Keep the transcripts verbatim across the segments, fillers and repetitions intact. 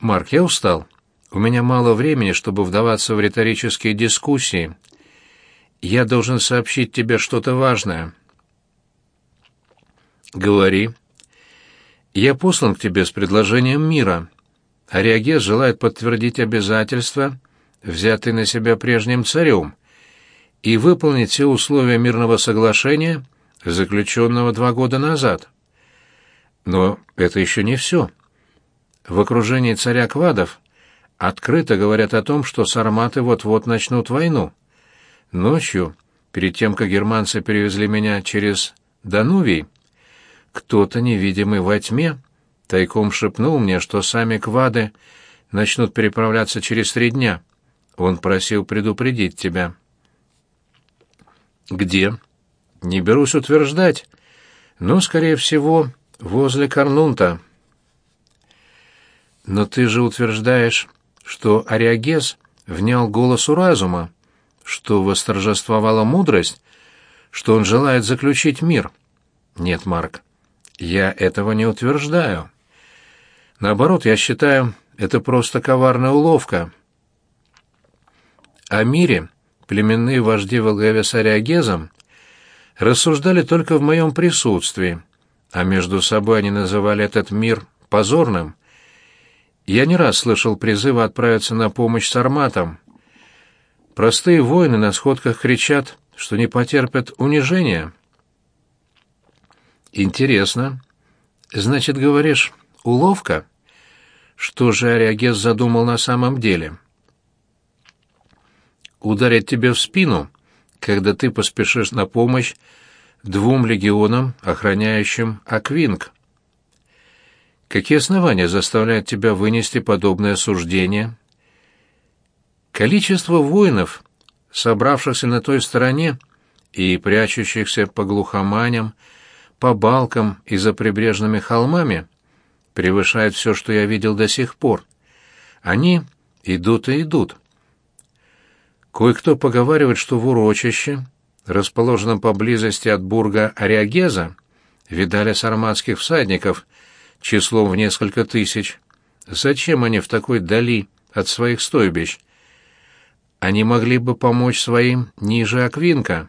Марк, я устал. У меня мало времени, чтобы вдаваться в риторические дискуссии. Я должен сообщить тебе что-то важное. Говори. Я послан к тебе с предложением мира. Ариагес желает подтвердить обязательства, взятые на себя прежним царем, и выполнить все условия мирного соглашения, заключенного два года назад. Но это еще не все. В окружении царя Квадов открыто говорят о том, что сарматы вот-вот начнут войну. Ночью, перед тем, как германцы перевезли меня через Данувий, кто-то, невидимый во тьме, тайком шепнул мне, что сами Квады начнут переправляться через три дня. Он просил предупредить тебя. Где? Не берусь утверждать, но, скорее всего, возле Карнунта. Но ты же утверждаешь, что Ариагес внял голосу разума, что восторжествовала мудрость, что он желает заключить мир. Нет, Марк, я этого не утверждаю. Наоборот, я считаю, это просто коварная уловка. О мире племенные вожди во главе с Ариагезом рассуждали только в моем присутствии, а между собой они называли этот мир позорным. Я не раз слышал призывы отправиться на помощь сарматам. Простые воины на сходках кричат, что не потерпят унижения. Интересно. Значит, говоришь, уловка? Что же Ариагес задумал на самом деле? Ударить тебе в спину, когда ты поспешишь на помощь двум легионам, охраняющим Аквинг. Какие основания заставляют тебя вынести подобное суждение? Количество воинов, собравшихся на той стороне и прячущихся по глухоманям, по балкам и за прибрежными холмами, превышает все, что я видел до сих пор. Они идут и идут. Кое-кто поговаривает, что в урочище, расположенном поблизости от бурга Ариагеза, видали сарматских всадников числом в несколько тысяч. Зачем они в такой дали от своих стойбищ? Они могли бы помочь своим ниже Аквинка.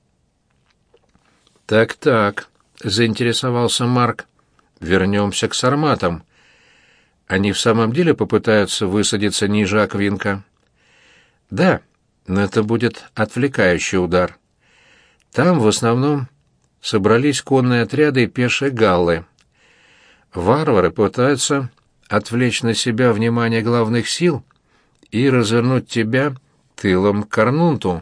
«Так-так», — заинтересовался Марк, — «вернемся к сарматам. Они в самом деле попытаются высадиться ниже Аквинка?» «Да, но это будет отвлекающий удар. Там в основном собрались конные отряды и пешие галлы. Варвары пытаются отвлечь на себя внимание главных сил и развернуть тебя тылом к Карнунту».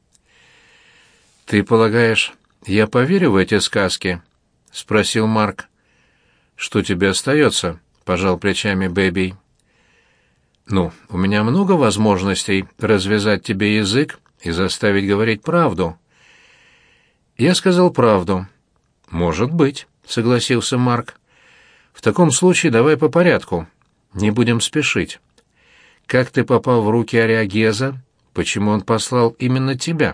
«Ты полагаешь, я поверю в эти сказки?» — спросил Марк. «Что тебе остается?» — пожал плечами Бэби. «Ну, у меня много возможностей развязать тебе язык и заставить говорить правду». «Я сказал правду». «Может быть», — согласился Марк. «В таком случае давай по порядку. Не будем спешить. Как ты попал в руки Ариагеза? Почему он послал именно тебя?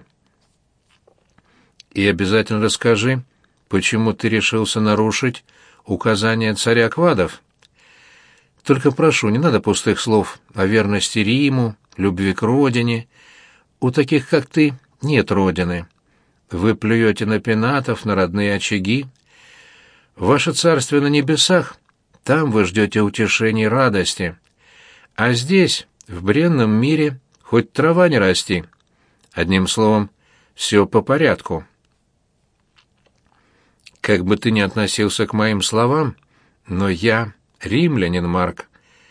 И обязательно расскажи, почему ты решился нарушить указания царя Квадов. Только прошу, не надо пустых слов о верности Риму, любви к родине. У таких, как ты, нет родины. Вы плюете на пенатов, на родные очаги. Ваше царствие на небесах, там вы ждете утешения и радости. А здесь, в бренном мире, хоть трава не расти. Одним словом, все по порядку». Как бы ты ни относился к моим словам, но я римлянин, Марк.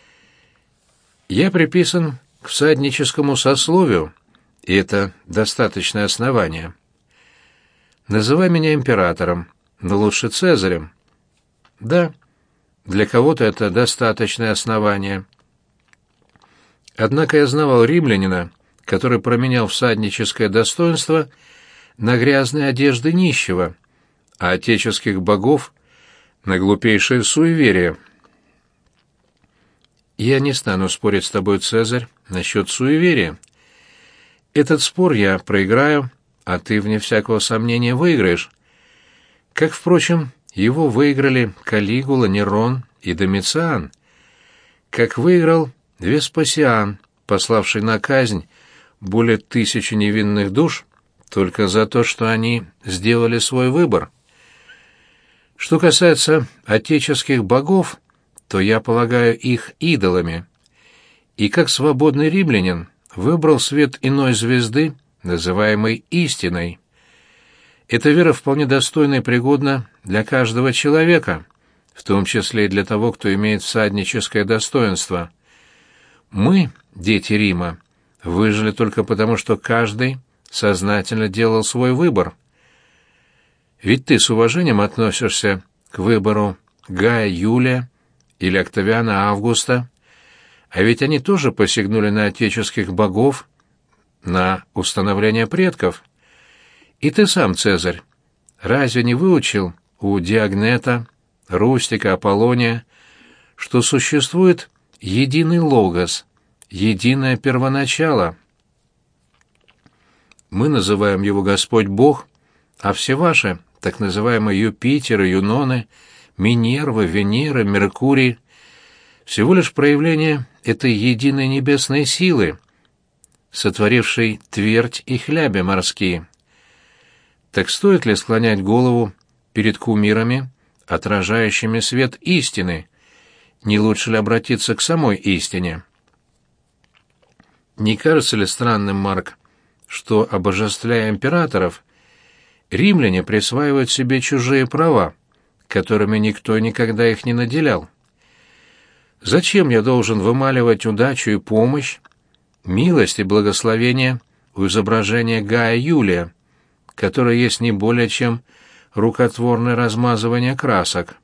Я приписан к всадническому сословию, и это достаточное основание. Называй меня императором, но лучше Цезарем. Да, для кого-то это достаточное основание. Однако я знавал римлянина, который променял всадническое достоинство на грязные одежды нищего, а отеческих богов — на глупейшее суеверие. Я не стану спорить с тобой, Цезарь, насчет суеверия. Этот спор я проиграю, а ты, вне всякого сомнения, выиграешь. Как, впрочем, его выиграли Калигула, Нерон и Домициан. как выиграл Веспасиан, пославший на казнь более тысячи невинных душ только за то, что они сделали свой выбор. Что касается отеческих богов, то я полагаю их идолами. И как свободный римлянин выбрал свет иной звезды, называемой истиной. Эта вера вполне достойна и пригодна для каждого человека, в том числе и для того, кто имеет всадническое достоинство. Мы, дети Рима, выжили только потому, что каждый сознательно делал свой выбор. Ведь ты с уважением относишься к выбору Гая Юлия или Октавиана Августа, а ведь они тоже посягнули на отеческих богов, на установление предков. И ты сам, Цезарь, разве не выучил у Диогнета, Рустика, Аполлония, что существует единый логос, единое первоначало? Мы называем его Господь Бог, а все ваши, так называемые Юпитеры, Юноны, Минервы, Венеры, Меркурий, всего лишь проявление этой единой небесной силы, сотворившей твердь и хляби морские. Так стоит ли склонять голову перед кумирами, отражающими свет истины? Не лучше ли обратиться к самой истине? Не кажется ли странным, Марк, что, обожествляя императоров, римляне присваивают себе чужие права, которыми никто никогда их не наделял? Зачем я должен вымаливать удачу и помощь, милость и благословение у изображения Гая Юлия, которое есть не более чем рукотворное размазывание красок?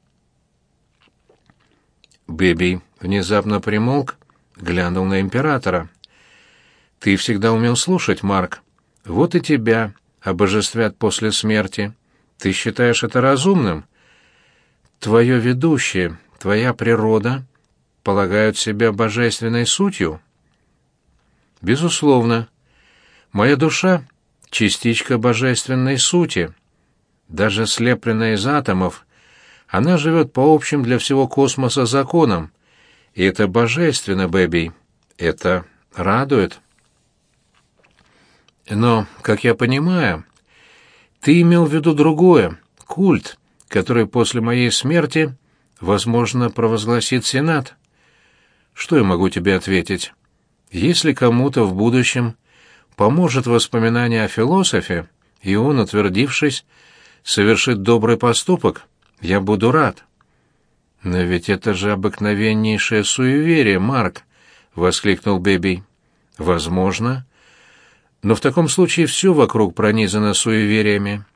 Бэби внезапно примолк, глянул на императора. «Ты всегда умел слушать, Марк. Вот и тебя обожествят после смерти. Ты считаешь это разумным? Твое ведущее, твоя природа полагают себя божественной сутью?» «Безусловно. Моя душа — частичка божественной сути. Даже слепленная из атомов, она живет по общим для всего космоса законам. И это божественно, Бэби. Это радует». «Но, как я понимаю, ты имел в виду другое, культ, который после моей смерти, возможно, провозгласит Сенат. Что я могу тебе ответить? Если кому-то в будущем поможет воспоминание о философе, и он, утвердившись, совершит добрый поступок, я буду рад». «Но ведь это же обыкновеннейшее суеверие, Марк!» — воскликнул Бэби. «Возможно. Но в таком случае все вокруг пронизано суевериями».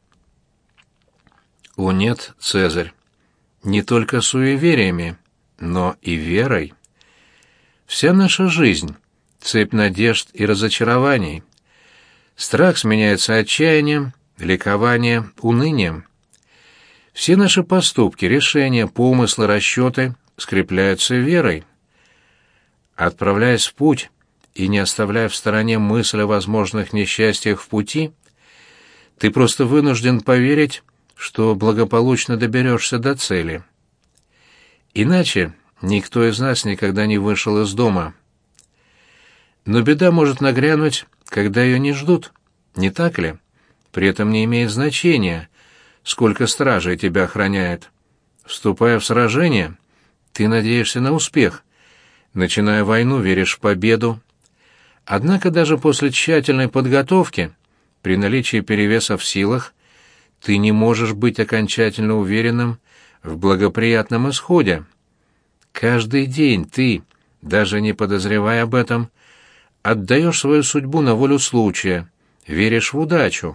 «О нет, Цезарь, не только суевериями, но и верой. Вся наша жизнь — цепь надежд и разочарований. Страх сменяется отчаянием, ликование — унынием. Все наши поступки, решения, помыслы, расчеты скрепляются верой. Отправляясь в путь и не оставляя в стороне мысль о возможных несчастьях в пути, ты просто вынужден поверить, что благополучно доберешься до цели. Иначе никто из нас никогда не вышел из дома. Но беда может нагрянуть, когда ее не ждут, не так ли? При этом не имеет значения, сколько стражей тебя охраняет. Вступая в сражение, ты надеешься на успех. Начиная войну, веришь в победу. Однако даже после тщательной подготовки, при наличии перевеса в силах, ты не можешь быть окончательно уверенным в благоприятном исходе. Каждый день ты, даже не подозревая об этом, отдаешь свою судьбу на волю случая, веришь в удачу.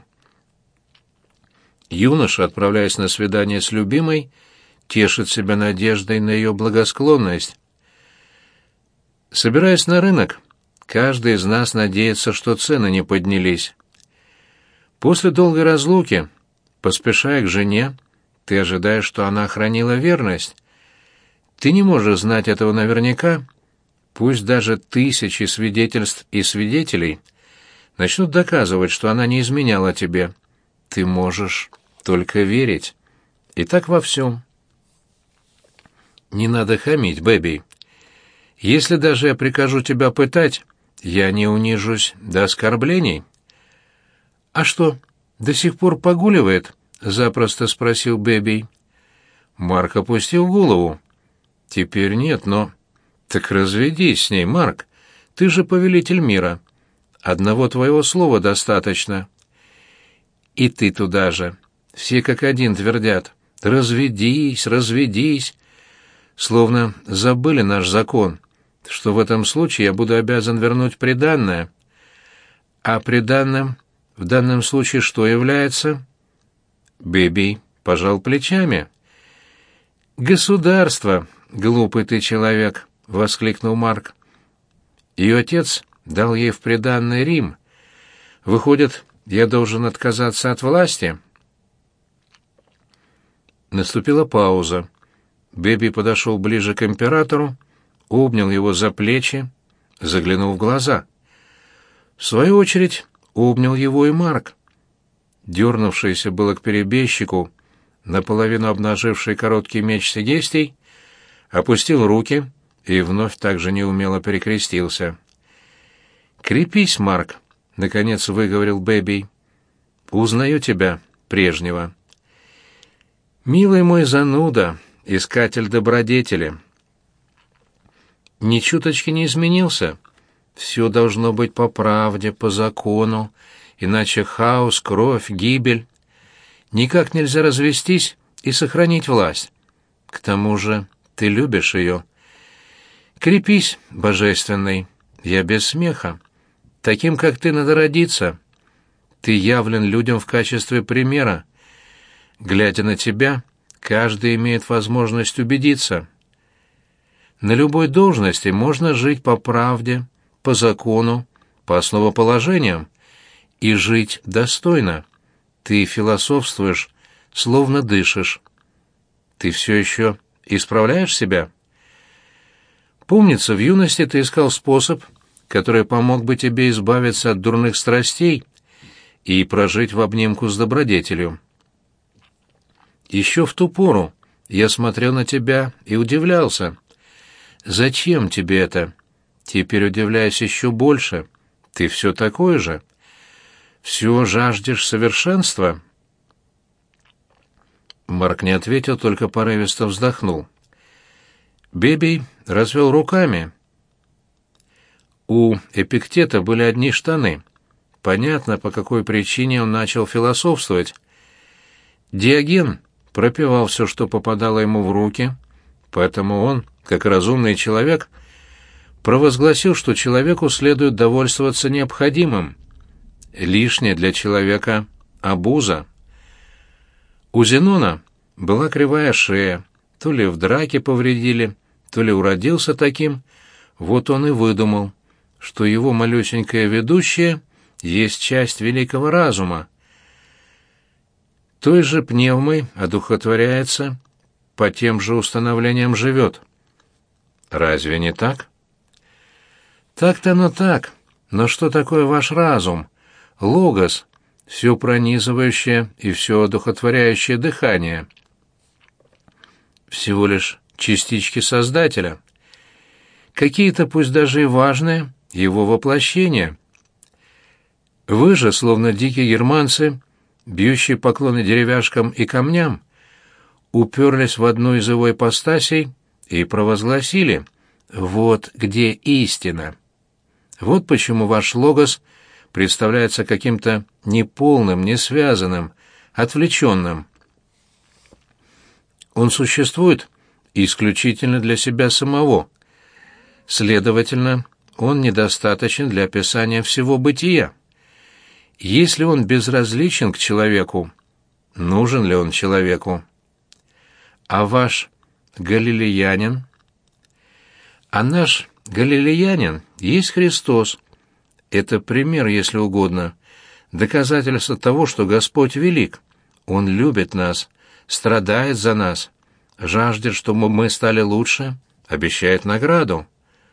Юноша, отправляясь на свидание с любимой, тешит себя надеждой на ее благосклонность. Собираясь на рынок, каждый из нас надеется, что цены не поднялись. После долгой разлуки, поспешая к жене, ты ожидаешь, что она хранила верность. Ты не можешь знать этого наверняка, пусть даже тысячи свидетельств и свидетелей начнут доказывать, что она не изменяла тебе. Ты можешь только верить. И так во всем. Не надо хамить, Бэби. Если даже я прикажу тебя пытать, я не унижусь до оскорблений». «А что, до сих пор погуливает?» — запросто спросил Бэби. Марк опустил голову. «Теперь нет, но...» «Так разведись с ней, Марк. Ты же повелитель мира. Одного твоего слова достаточно». «И ты туда же. Все как один твердят: разведись, разведись. Словно забыли наш закон, что в этом случае я буду обязан вернуть приданное. А приданным в данном случае что является?» Бэби пожал плечами. «Государство, глупый ты человек!» — воскликнул Марк. «Ее отец дал ей в приданное Рим. Выходит, я должен отказаться от власти?» Наступила пауза. Бэби подошел ближе к императору, обнял его за плечи, заглянул в глаза. В свою очередь обнял его и Марк. Дернувшийся было к перебежчику, наполовину обнаживший короткий меч Сегестий, опустил руки и вновь так же неумело перекрестился. «Крепись, Марк», — наконец выговорил Бэби. «Узнаю тебя, прежнего». «Милый мой зануда, искатель добродетели». Ни чуточки не изменился. Все должно быть по правде, по закону, иначе хаос, кровь, гибель. Никак нельзя развестись и сохранить власть. К тому же ты любишь ее. Крепись, божественный, я без смеха. Таким, как ты, надо родиться. Ты явлен людям в качестве примера. Глядя на тебя, каждый имеет возможность убедиться. На любой должности можно жить по правде, по закону, по основоположениям и жить достойно. Ты философствуешь, словно дышишь. Ты все еще исправляешь себя? Помнится, в юности ты искал способ, который помог бы тебе избавиться от дурных страстей и прожить в обнимку с добродетелью. Еще в ту пору я смотрел на тебя и удивлялся. Зачем тебе это? Теперь удивляюсь еще больше. Ты все такой же. Все жаждешь совершенства?» Марк не ответил, только порывисто вздохнул. Бэби развел руками. У Эпиктета были одни штаны. Понятно, по какой причине он начал философствовать. Диоген пропивал все, что попадало ему в руки, поэтому он, как разумный человек, провозгласил, что человеку следует довольствоваться необходимым. Лишнее для человека — обуза. У Зенона была кривая шея, то ли в драке повредили, то ли уродился таким, вот он и выдумал, что его малюсенькая ведущая есть часть великого разума. Той же пневмой одухотворяется, по тем же установлениям живет. Разве не так? Так-то оно так, но что такое ваш разум? Логос, все пронизывающее и все одухотворяющее дыхание. Всего лишь частички Создателя. Какие-то, пусть даже и важные, его воплощения. Вы же, словно дикие германцы, бьющие поклоны деревяшкам и камням, уперлись в одну из его ипостасей и провозгласили: «Вот где истина». Вот почему ваш логос представляется каким-то неполным, несвязанным, отвлеченным. Он существует исключительно для себя самого. Следовательно, он недостаточен для описания всего бытия. Если он безразличен к человеку, нужен ли он человеку? А ваш галилеянин? А наш галилеянин есть Христос. Это пример, если угодно, доказательство того, что Господь велик. Он любит нас, страдает за нас, жаждет, чтобы мы стали лучше, обещает награду.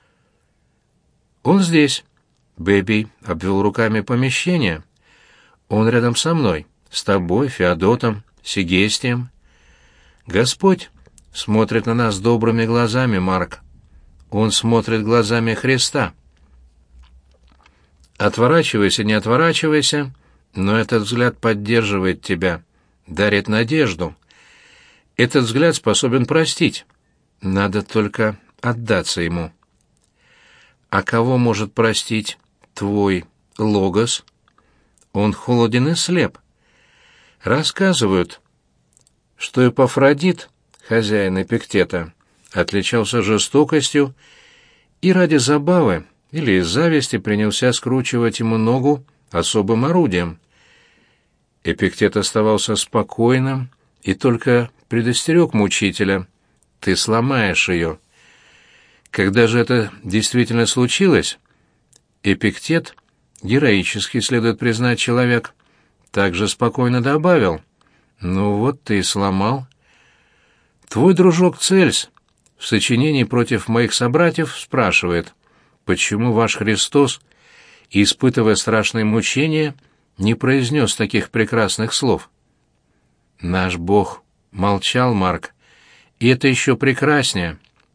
Он здесь. Бэби обвел руками помещение. Он рядом со мной, с тобой, Феодотом, Сегестием. Господь смотрит на нас добрыми глазами, Марк. Он смотрит глазами Христа. Отворачивайся, не отворачивайся, но этот взгляд поддерживает тебя, дарит надежду. Этот взгляд способен простить. Надо только отдаться ему. А кого может простить твой логос? Он холоден и слеп. Рассказывают, что Эпафродит, хозяин Эпиктета, отличался жестокостью и ради забавы или из зависти принялся скручивать ему ногу особым орудием. Эпиктет оставался спокойным и только предостерег мучителя: «Ты сломаешь ее». Когда же это действительно случилось, Эпиктет, героически, следует признать, человек, также спокойно добавил: «Ну вот ты и сломал». Твой дружок Цельс в сочинении против моих собратьев спрашивает, почему ваш Христос, испытывая страшные мучения, не произнес таких прекрасных слов. Наш Бог молчал, Марк, и это еще прекраснее.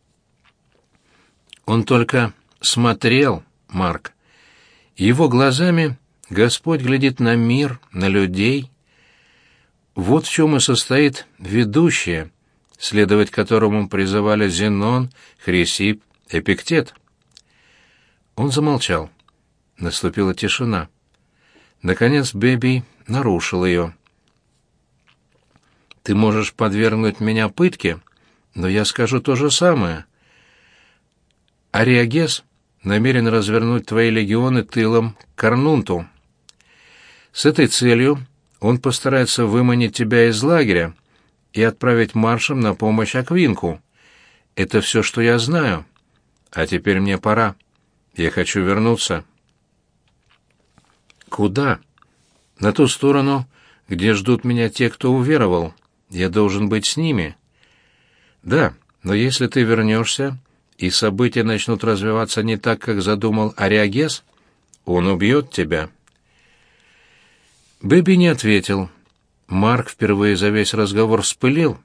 Он только смотрел, Марк. Его глазами Господь глядит на мир, на людей. Вот в чем и состоит ведущее, следовать которому призывали Зенон, Хрисип, Эпиктет. Он замолчал. Наступила тишина. Наконец Бебий нарушил ее. «Ты можешь подвергнуть меня пытке, но я скажу то же самое. Ариагес намерен развернуть твои легионы тылом к Карнунту. С этой целью он постарается выманить тебя из лагеря и отправить маршем на помощь Аквинку. Это все, что я знаю. А теперь мне пора. Я хочу вернуться». «Куда?» «На ту сторону, где ждут меня те, кто уверовал. Я должен быть с ними». «Да, но если ты вернешься, и события начнут развиваться не так, как задумал Ариагес, он убьет тебя». Бэби не ответил. Марк впервые за весь разговор вспылил.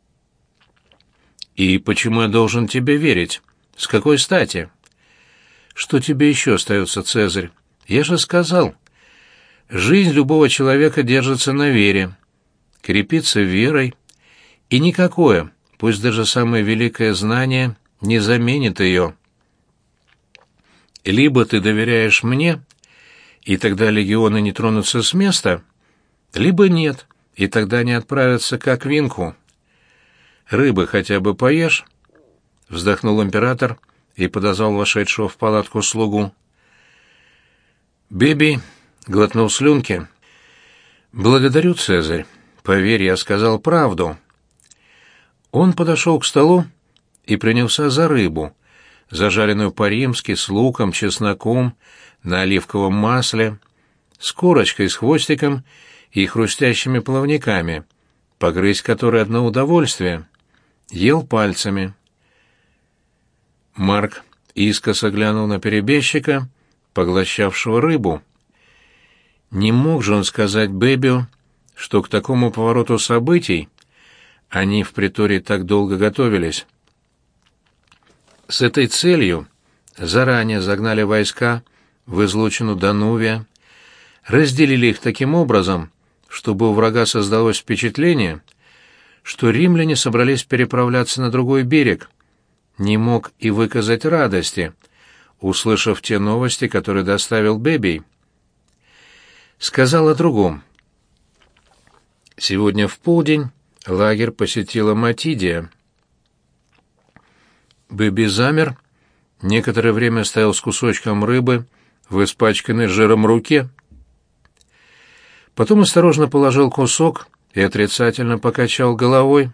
«И почему я должен тебе верить? С какой стати?» «Что тебе еще остается, Цезарь? Я же сказал, жизнь любого человека держится на вере, крепится верой, и никакое, пусть даже самое великое знание, не заменит ее. Либо ты доверяешь мне, и тогда легионы не тронутся с места, либо нет, и тогда они отправятся к Аквинку. Рыбы хотя бы поешь?» Вздохнул император и подозвал вошедшего в палатку слугу. Бебий глотнул слюнки. «Благодарю, Цезарь. Поверь, я сказал правду». Он подошел к столу и принялся за рыбу, зажаренную по-римски с луком, чесноком, на оливковом масле, с корочкой, с хвостиком и хрустящими плавниками, погрызть которые одно удовольствие. Ел пальцами. Марк искоса глянул на перебежчика, поглощавшего рыбу. Не мог же он сказать Бэбию, что к такому повороту событий они в притории так долго готовились. С этой целью заранее загнали войска в излучину Данувия, разделили их таким образом, чтобы у врага создалось впечатление, что римляне собрались переправляться на другой берег. Не мог и выказать радости, услышав те новости, которые доставил Бебий. Сказал о другом. Сегодня в полдень лагерь посетила Матидия. Бебий замер, некоторое время стоял с кусочком рыбы в испачканной жиром руке. Потом осторожно положил кусок и отрицательно покачал головой.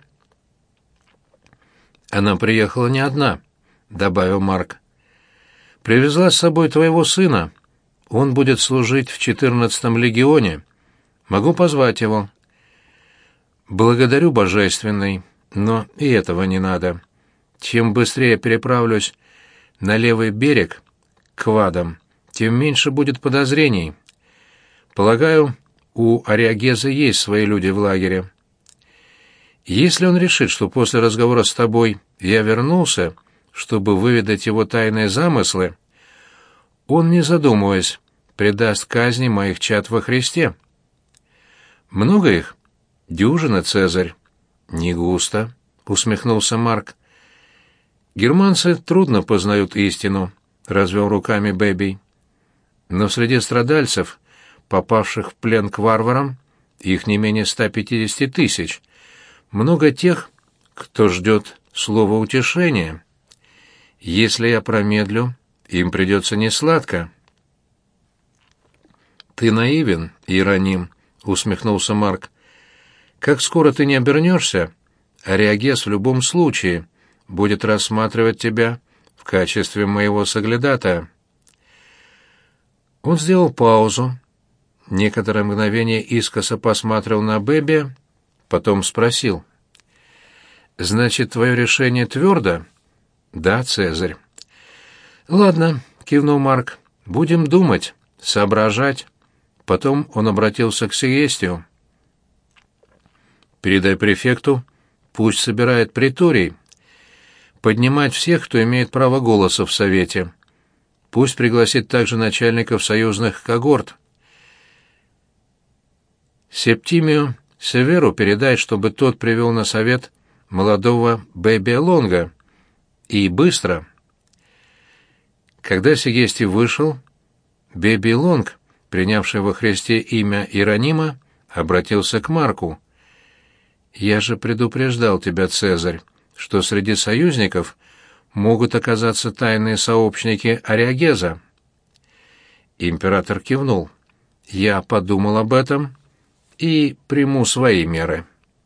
«Она приехала не одна», — добавил Марк. «Привезла с собой твоего сына. Он будет служить в четырнадцатом легионе. Могу позвать его». «Благодарю, божественный, но и этого не надо. Чем быстрее переправлюсь на левый берег, к Вадам, тем меньше будет подозрений. Полагаю, у Ариагеза есть свои люди в лагере. Если он решит, что после разговора с тобой я вернулся, чтобы выведать его тайные замыслы, он, не задумываясь, предаст казни моих чад во Христе. Много их? Дюжина, Цезарь. Не густо, усмехнулся Марк. Германцы трудно познают истину, развел руками Бэби. Но среди страдальцев, попавших в плен к варварам, их не менее ста пятидесяти тысяч. Много тех, кто ждет слова утешения. Если я промедлю, им придется несладко. Ты наивен, Иероним, усмехнулся Марк. Как скоро ты не обернешься, Ариагес в любом случае будет рассматривать тебя в качестве моего соглядатая. Он сделал паузу, некоторое мгновение искоса посмотрел на Бэби, потом спросил: «Значит, твое решение твердо?» «Да, Цезарь». «Ладно», — кивнул Марк, — «будем думать, соображать». Потом он обратился к Сегестию. «Передай префекту, пусть собирает преторий. Поднимать всех, кто имеет право голоса в Совете. Пусть пригласит также начальников союзных когорт. Септимию Северу передай, чтобы тот привел на совет молодого Бэби Лонга. И быстро». Когда Сегестий вышел, Бэби Лонг, принявший во Христе имя Иеронима, обратился к Марку. «Я же предупреждал тебя, Цезарь, что среди союзников могут оказаться тайные сообщники Ариагеза». Император кивнул. «Я подумал об этом и приму свои меры».